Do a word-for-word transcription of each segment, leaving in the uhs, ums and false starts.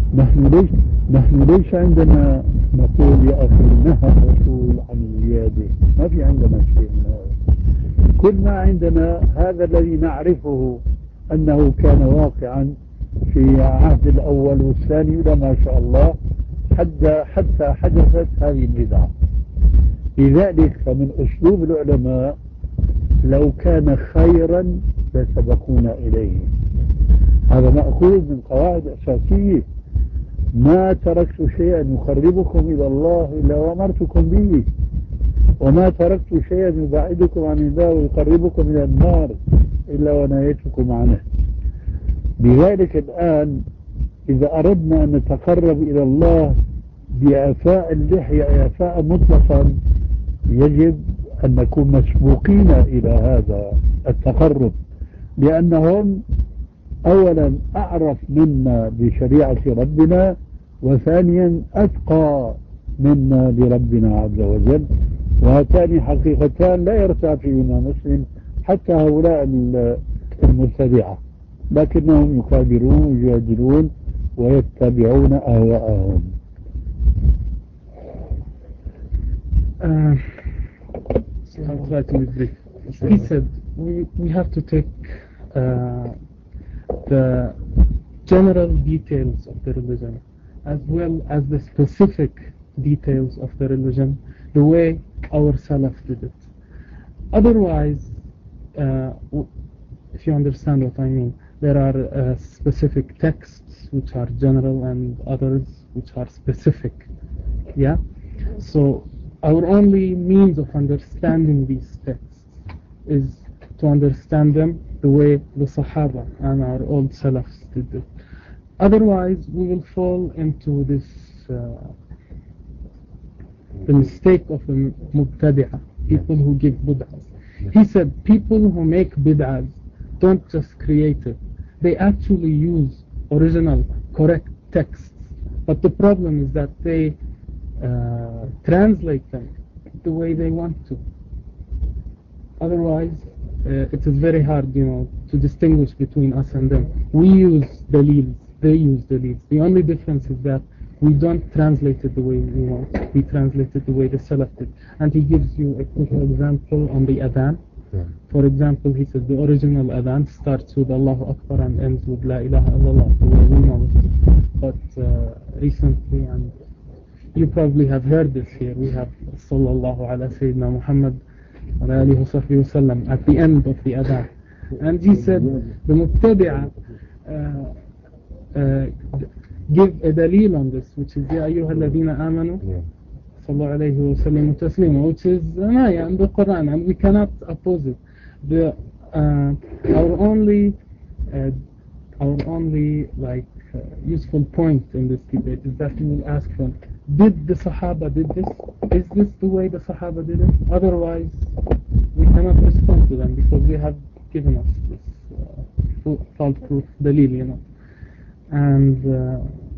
نحن ليش نحن ليش عندنا نقول يا أخي نهى الرسول عن الزيادة؟ ما في عندنا شيء من هذا. كل ما عندنا هذا الذي نعرفه أنه كان واقعا في عهد الأول والثاني إلى ما شاء الله حتى حتى حدثت هذه البدعة. لذلك فمن أسلوب العلماء لو كان خيرا لسبقونا إليه. هذا مأخوذ من قواعد أساسية. ما تركت شيئا يقربكم إلى الله إلا وأمرتكم به، وما تركت شيئا يبعدكم عن الله ويقربكم إلى النار إلا ونهيتكم عنه. لذلك الآن إذا أردنا أن نتقرب إلى الله بإعفاء اللحية إعفاء مطلقا يجب أن نكون مسبوقين إلى هذا التقرب، لأنهم أولا أعرف منا بشريعة ربنا، وثانيا أتقى منا لربنا عز وجل، وهاتان حقيقتان لا يرتاب فيهما مسلم حتى هؤلاء المبتدعة، لكنهم يكابرون ويجادلون ويتبعون أهواءهم. Uh, I'll try to be brief. He said we, we have to take uh, the general details of the religion as well as the specific details of the religion the way our Salaf did it. Otherwise, uh, if you understand what I mean, there are uh, specific texts which are general and others which are specific. Yeah? So our only means of understanding these texts is to understand them the way the Sahaba and our old Salafs did it. Otherwise, we will fall into this uh, the mistake of the mubtadi'ah, people who give bid'ahs. He said people who make bid'ahs don't just create it, they actually use original, correct texts. But the problem is that they uh, translate them the way they want to. Otherwise, uh, it is very hard, you know, to distinguish between us and them. We use dalils, they use dalils. The only difference is that we don't translate it the way we want. We translate it the way the Salaf did. And he gives you a quick example on the adhan. Yeah. For example, he said the original adhan starts with Allahu Akbar and ends with La ilaha illallah, the way we know it. But uh, recently, and you probably have heard this here, we have Sallallahu ala Sayyidina Muhammad wa alihi wa sahbihi wa sallam at the end of the adhan. And he said the Muttabi'ah uh, uh, give a dalil on this, which is Ya ayyuha alladhina amanu sallallahu alayhi wa sallam taslima, which is an ayah in the Quran, and we cannot oppose it. The uh, our only uh, our only like uh, useful point in this debate is that we will ask them, did the Sahaba did this? Is this the way the Sahaba did it? Otherwise, we cannot respond to them because they have given us this uh, fault-proof dalil, you know. And uh,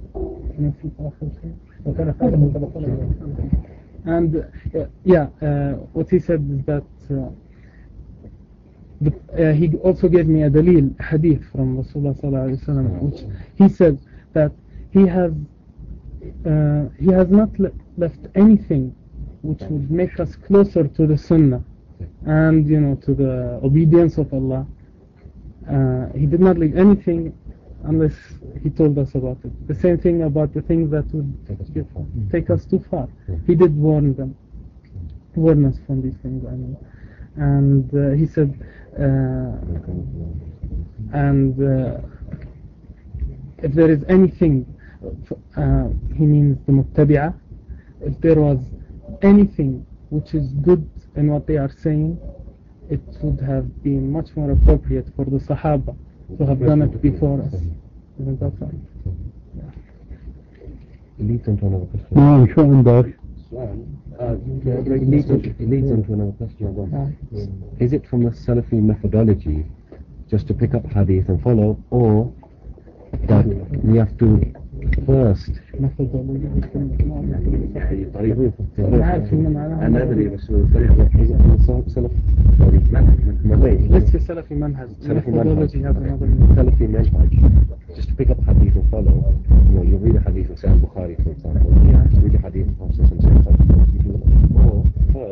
and uh, yeah, uh, what he said is that uh, the, uh, he also gave me a dalil, a hadith from Rasulullah sallallahu alaihi wasallam, which he said that he has uh, he has not le- left anything which would make us closer to the Sunnah and, you know, to the obedience of Allah. Uh, he did not leave anything unless he told us about it. The same thing about the things that would take us too far. Take us too far. He did warn them, warn us from these things, I mean. And uh, he said, uh, and uh, if there is anything, uh, he means the Muttabi'ah, if there was anything which is good in what they are saying, it would have been much more appropriate for the Sahaba to have done it before us. Isn't that right? leads into another question. نعم شو عندك؟ Uh, it leads, into, it leads into another question. Is it from the Salafi methodology just to pick up hadith and follow, or that we have to first let's say Salafi manhaj. Salafi methodology has another Salafi manhaj. Just to pick up hadith and follow, you know, you read a hadith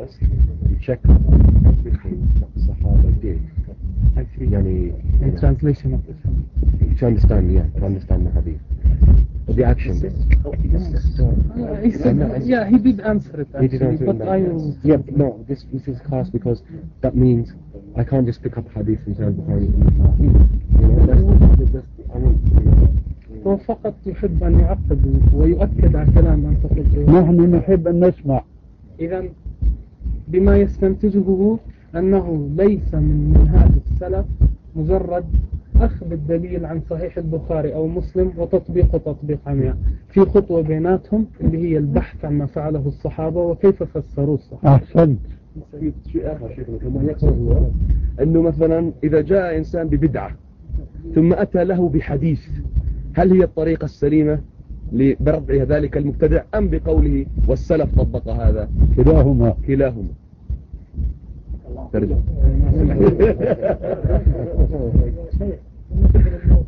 must check everything that the Sahaba did. I see. Yani, In you know, translation of this one. to understand, yeah, to understand the hadith. But the action. Uh, he said, yeah, he did answer it He did actually, answer but in that, I yes. will... Yeah, but no, this, this is class because that means I can't just pick up hadith from Sahih Bukhari. You know, that's, that's, I mean, you know, هو فقط يحب أن يعقد ويؤكد على كلام أنت قلته. نحن نحب أن نسمع. إذا بما يستنتجه أنه ليس من منهاج السلف مجرد أخذ الدليل عن صحيح البخاري أو مسلم وتطبيقه تطبيق عمياء، في خطوة بيناتهم اللي هي البحث عما فعله الصحابة وكيف فسروه الصحابة. أحسنت. شيء آخر شيخنا ما يقصد هو أنه مثلا إذا جاء إنسان ببدعة ثم أتى له بحديث، هل هي الطريقة السليمة لبردع ذلك المبتدع أم بقوله والسلف طبق هذا؟ كلاهما. كلاهما. ترجم.